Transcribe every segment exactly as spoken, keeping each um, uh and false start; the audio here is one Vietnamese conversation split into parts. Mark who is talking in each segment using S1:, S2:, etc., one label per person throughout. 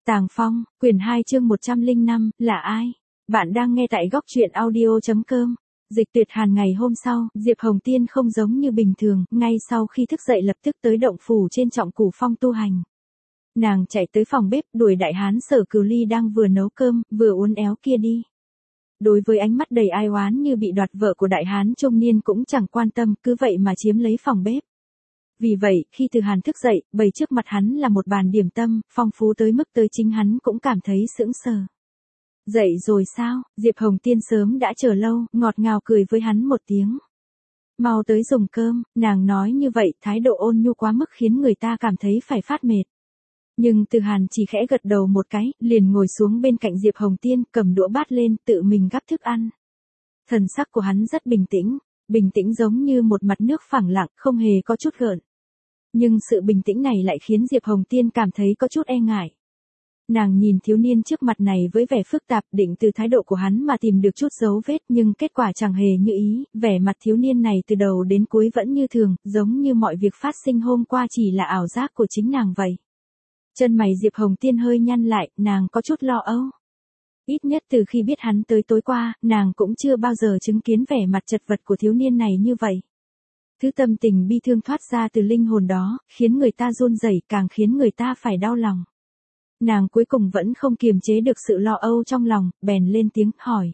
S1: Tàng Phong, quyển hai chương một trăm lẻ năm, là ai? Bạn đang nghe tại góc truyện audio chấm com. Dịch Tuyệt Hàn ngày hôm sau, Diệp Hồng Tiên không giống như bình thường, ngay sau khi thức dậy lập tức tới động phủ trên Trọng Cửu Phong tu hành. Nàng chạy tới phòng bếp, đuổi đại hán Sở Cửu Ly đang vừa nấu cơm, vừa uốn éo kia đi. Đối với ánh mắt đầy ai oán như bị đoạt vợ của đại hán trung niên cũng chẳng quan tâm, cứ vậy mà chiếm lấy phòng bếp. Vì vậy, khi Từ Hàn thức dậy, bày trước mặt hắn là một bàn điểm tâm, phong phú tới mức tới chính hắn cũng cảm thấy sững sờ. Dậy rồi sao? Diệp Hồng Tiên sớm đã chờ lâu, ngọt ngào cười với hắn một tiếng. Mau tới dùng cơm, nàng nói như vậy, thái độ ôn nhu quá mức khiến người ta cảm thấy phải phát mệt. Nhưng Từ Hàn chỉ khẽ gật đầu một cái, liền ngồi xuống bên cạnh Diệp Hồng Tiên, cầm đũa bát lên, tự mình gắp thức ăn. Thần sắc của hắn rất bình tĩnh, bình tĩnh giống như một mặt nước phẳng lặng, không hề có chút gợn. Nhưng sự bình tĩnh này lại khiến Diệp Hồng Tiên cảm thấy có chút e ngại. Nàng nhìn thiếu niên trước mặt này với vẻ phức tạp, định từ thái độ của hắn mà tìm được chút dấu vết, nhưng kết quả chẳng hề như ý, vẻ mặt thiếu niên này từ đầu đến cuối vẫn như thường, giống như mọi việc phát sinh hôm qua chỉ là ảo giác của chính nàng vậy. Chân mày Diệp Hồng Tiên hơi nhăn lại, nàng có chút lo âu. Ít nhất từ khi biết hắn tới tối qua, nàng cũng chưa bao giờ chứng kiến vẻ mặt chật vật của thiếu niên này như vậy. Thứ tâm tình bi thương thoát ra từ linh hồn đó, khiến người ta run rẩy, càng khiến người ta phải đau lòng. Nàng cuối cùng vẫn không kiềm chế được sự lo âu trong lòng, bèn lên tiếng, hỏi.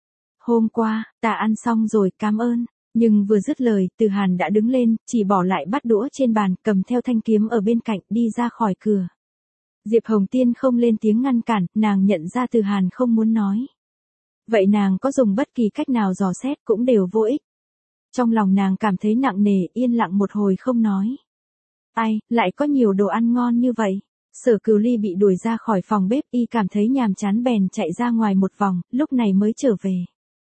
S1: Hôm qua, ta ăn xong rồi, cảm ơn. Nhưng vừa dứt lời, Từ Hàn đã đứng lên, chỉ bỏ lại bát đũa trên bàn, cầm theo thanh kiếm ở bên cạnh, đi ra khỏi cửa. Diệp Hồng Tiên không lên tiếng ngăn cản, nàng nhận ra Từ Hàn không muốn nói. Vậy nàng có dùng bất kỳ cách nào dò xét cũng đều vô ích. Trong lòng nàng cảm thấy nặng nề, yên lặng một hồi không nói. Ai, lại có nhiều đồ ăn ngon như vậy. Sở Cửu Ly bị đuổi ra khỏi phòng bếp, y cảm thấy nhàm chán bèn chạy ra ngoài một vòng, lúc này mới trở về.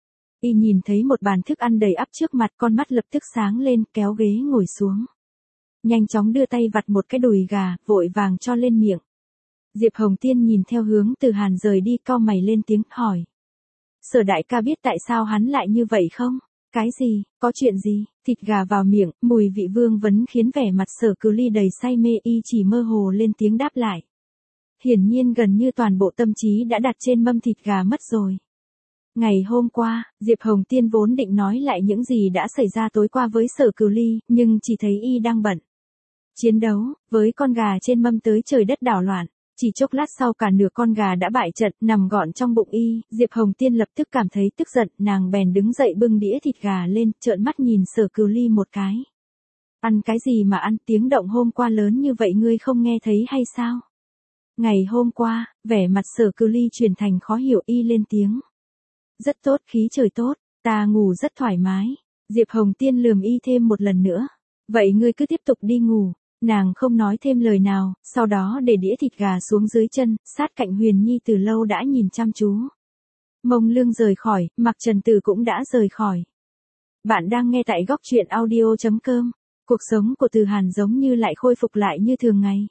S1: Y nhìn thấy một bàn thức ăn đầy ắp trước mặt, con mắt lập tức sáng lên, kéo ghế ngồi xuống. Nhanh chóng đưa tay vặt một cái đùi gà, vội vàng cho lên miệng. Diệp Hồng Tiên nhìn theo hướng Từ Hàn rời đi, cau mày lên tiếng, hỏi. Sở đại ca biết tại sao hắn lại như vậy không? Cái gì, có chuyện gì? Thịt gà vào miệng, mùi vị vương vấn khiến vẻ mặt Sở Cửu Ly đầy say mê, y chỉ mơ hồ lên tiếng đáp lại. Hiển nhiên gần như toàn bộ tâm trí đã đặt trên mâm thịt gà mất rồi. Ngày hôm qua, Diệp Hồng Tiên vốn định nói lại những gì đã xảy ra tối qua với Sở Cửu Ly, nhưng chỉ thấy y đang bận chiến đấu, với con gà trên mâm tới trời đất đảo loạn. Chỉ chốc lát sau cả nửa con gà đã bại trận, nằm gọn trong bụng y, Diệp Hồng Tiên lập tức cảm thấy tức giận, nàng bèn đứng dậy bưng đĩa thịt gà lên, trợn mắt nhìn Sở Cửu Ly một cái. Ăn cái gì mà ăn, tiếng động hôm qua lớn như vậy ngươi không nghe thấy hay sao? Ngày hôm qua, vẻ mặt Sở Cửu Ly chuyển thành khó hiểu, y lên tiếng. Rất tốt, khí trời tốt, ta ngủ rất thoải mái. Diệp Hồng Tiên lườm y thêm một lần nữa. Vậy ngươi cứ tiếp tục đi ngủ. Nàng không nói thêm lời nào, sau đó để đĩa thịt gà xuống dưới chân, sát cạnh Huyền Nhi từ lâu đã nhìn chăm chú. Mông Lương rời khỏi, Mặc Trần Tử cũng đã rời khỏi. Bạn đang nghe tại góc truyện audio chấm com. Cuộc sống của Từ Hàn giống như lại khôi phục lại như thường ngày.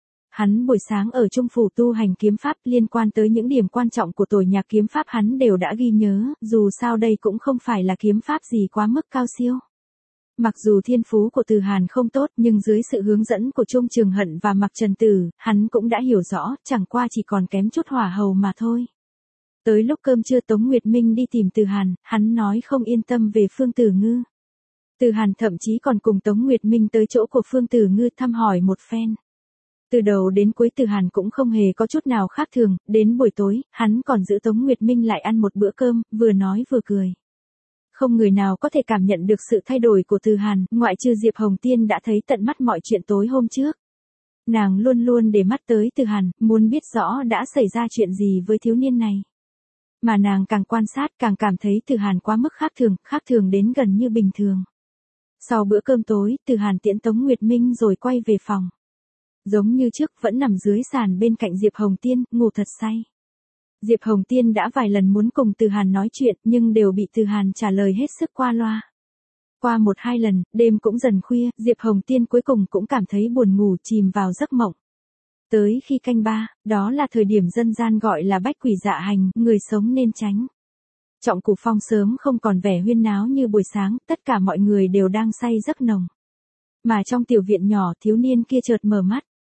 S1: Hắn buổi sáng ở Trung Phủ tu hành kiếm pháp, liên quan tới những điểm quan trọng của tổ nhạc kiếm pháp hắn đều đã ghi nhớ, dù sao đây cũng không phải là kiếm pháp gì quá mức cao siêu. Mặc dù thiên phú của Từ Hàn không tốt, nhưng dưới sự hướng dẫn của Trung Trường Hận và Mặc Trần Tử, hắn cũng đã hiểu rõ, chẳng qua chỉ còn kém chút hỏa hầu mà thôi. Tới lúc cơm trưa Tống Nguyệt Minh đi tìm Từ Hàn, hắn nói không yên tâm về Phương Tử Ngư. Từ Hàn thậm chí còn cùng Tống Nguyệt Minh tới chỗ của Phương Tử Ngư thăm hỏi một phen. Từ đầu đến cuối Từ Hàn cũng không hề có chút nào khác thường, đến buổi tối, hắn còn giữ Tống Nguyệt Minh lại ăn một bữa cơm, vừa nói vừa cười. Không người nào có thể cảm nhận được sự thay đổi của Từ Hàn, ngoại trừ Diệp Hồng Tiên đã thấy tận mắt mọi chuyện tối hôm trước. Nàng luôn luôn để mắt tới Từ Hàn, muốn biết rõ đã xảy ra chuyện gì với thiếu niên này. Mà nàng càng quan sát càng cảm thấy Từ Hàn quá mức khác thường, khác thường đến gần như bình thường. Sau bữa cơm tối, Từ Hàn tiễn Tống Nguyệt Minh rồi quay về phòng. Giống như trước vẫn nằm dưới sàn bên cạnh Diệp Hồng Tiên, ngủ thật say. Diệp Hồng Tiên đã vài lần muốn cùng Từ Hàn nói chuyện, nhưng đều bị Từ Hàn trả lời hết sức qua loa. Qua một hai lần, đêm cũng dần khuya, Diệp Hồng Tiên cuối cùng cũng cảm thấy buồn ngủ, chìm vào giấc mộng. Tới khi canh ba, đó là thời điểm dân gian gọi là bách quỷ dạ hành, người sống nên tránh. Trọng Cửu Phong sớm không còn vẻ huyên náo như buổi sáng, tất cả mọi người đều đang say giấc nồng. Mà trong tiểu viện nhỏ, thiếu niên kia chợt mở mắt.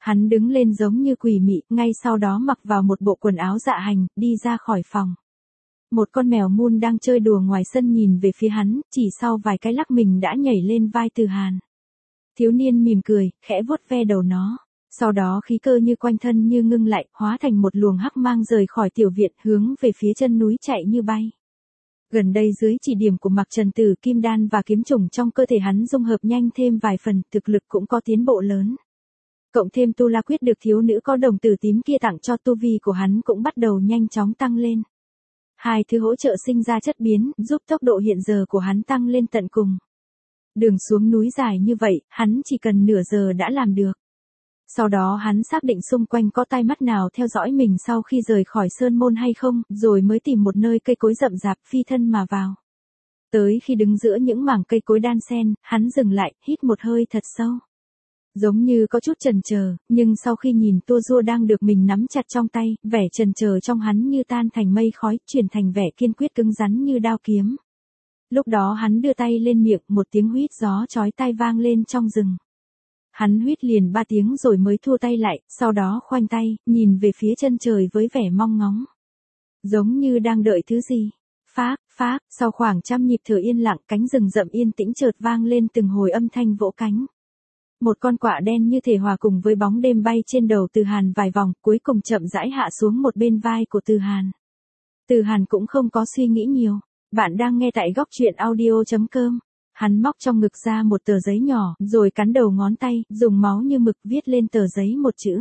S1: Hắn đứng lên giống như quỷ mị, ngay sau đó mặc vào một bộ quần áo dạ hành, đi ra khỏi phòng. Một con mèo mun đang chơi đùa ngoài sân nhìn về phía hắn, chỉ sau vài cái lắc mình đã nhảy lên vai Từ Hàn. Thiếu niên mỉm cười, khẽ vuốt ve đầu nó. Sau đó khí cơ như quanh thân như ngưng lại, hóa thành một luồng hắc mang rời khỏi tiểu viện, hướng về phía chân núi chạy như bay. Gần đây dưới chỉ điểm của Mạc Trần Tử, kim đan và kiếm chủng trong cơ thể hắn dung hợp nhanh thêm vài phần, thực lực cũng có tiến bộ lớn. Cộng thêm tu la quyết được thiếu nữ có đồng tử tím kia tặng cho, tu vi của hắn cũng bắt đầu nhanh chóng tăng lên. Hai thứ hỗ trợ sinh ra chất biến, giúp tốc độ hiện giờ của hắn tăng lên tận cùng. Đường xuống núi dài như vậy, hắn chỉ cần nửa giờ đã làm được. Sau đó hắn xác định xung quanh có tai mắt nào theo dõi mình sau khi rời khỏi sơn môn hay không, rồi mới tìm một nơi cây cối rậm rạp phi thân mà vào. Tới khi đứng giữa những mảng cây cối đan xen, hắn dừng lại, hít một hơi thật sâu. Giống như có chút chần chờ, nhưng sau khi nhìn tua rua đang được mình nắm chặt trong tay, vẻ chần chờ trong hắn như tan thành mây khói, chuyển thành vẻ kiên quyết cứng rắn như đao kiếm. Lúc đó hắn đưa tay lên miệng, một tiếng huýt gió chói tai vang lên trong rừng. Hắn huýt liền ba tiếng rồi mới thua tay lại, sau đó khoanh tay, nhìn về phía chân trời với vẻ mong ngóng. Giống như đang đợi thứ gì. Phác, phác, sau khoảng trăm nhịp thở yên lặng, cánh rừng rậm yên tĩnh chợt vang lên từng hồi âm thanh vỗ cánh. Một con quạ đen như thể hòa cùng với bóng đêm bay trên đầu Từ Hàn vài vòng, cuối cùng chậm rãi hạ xuống một bên vai của Từ Hàn. Từ Hàn cũng không có suy nghĩ nhiều. Bạn đang nghe tại góc truyện audio chấm com. Hắn móc trong ngực ra một tờ giấy nhỏ, rồi cắn đầu ngón tay, dùng máu như mực viết lên tờ giấy một chữ.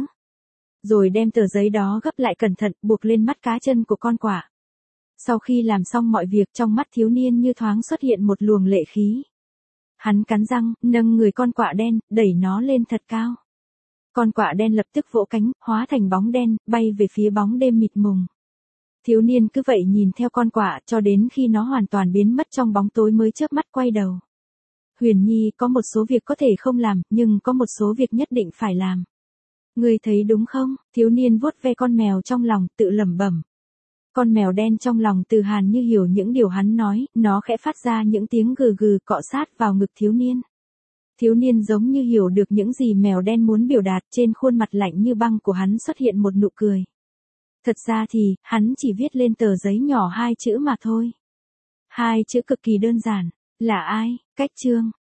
S1: Rồi đem tờ giấy đó gấp lại cẩn thận, buộc lên mắt cá chân của con quạ. Sau khi làm xong mọi việc, trong mắt thiếu niên như thoáng xuất hiện một luồng lệ khí. Hắn cắn răng, nâng người con quạ đen, đẩy nó lên thật cao. Con quạ đen lập tức vỗ cánh, hóa thành bóng đen, bay về phía bóng đêm mịt mùng. Thiếu niên cứ vậy nhìn theo con quạ, cho đến khi nó hoàn toàn biến mất trong bóng tối mới chớp mắt quay đầu. Huyền Nhi, có một số việc có thể không làm, nhưng có một số việc nhất định phải làm. Ngươi thấy đúng không? Thiếu niên vuốt ve con mèo trong lòng, tự lẩm bẩm. Con mèo đen trong lòng Từ Hàn như hiểu những điều hắn nói, nó khẽ phát ra những tiếng gừ gừ cọ sát vào ngực thiếu niên. Thiếu niên giống như hiểu được những gì mèo đen muốn biểu đạt, trên khuôn mặt lạnh như băng của hắn xuất hiện một nụ cười. Thật ra thì, hắn chỉ viết lên tờ giấy nhỏ hai chữ mà thôi. Hai chữ cực kỳ đơn giản, là ai, cách chương.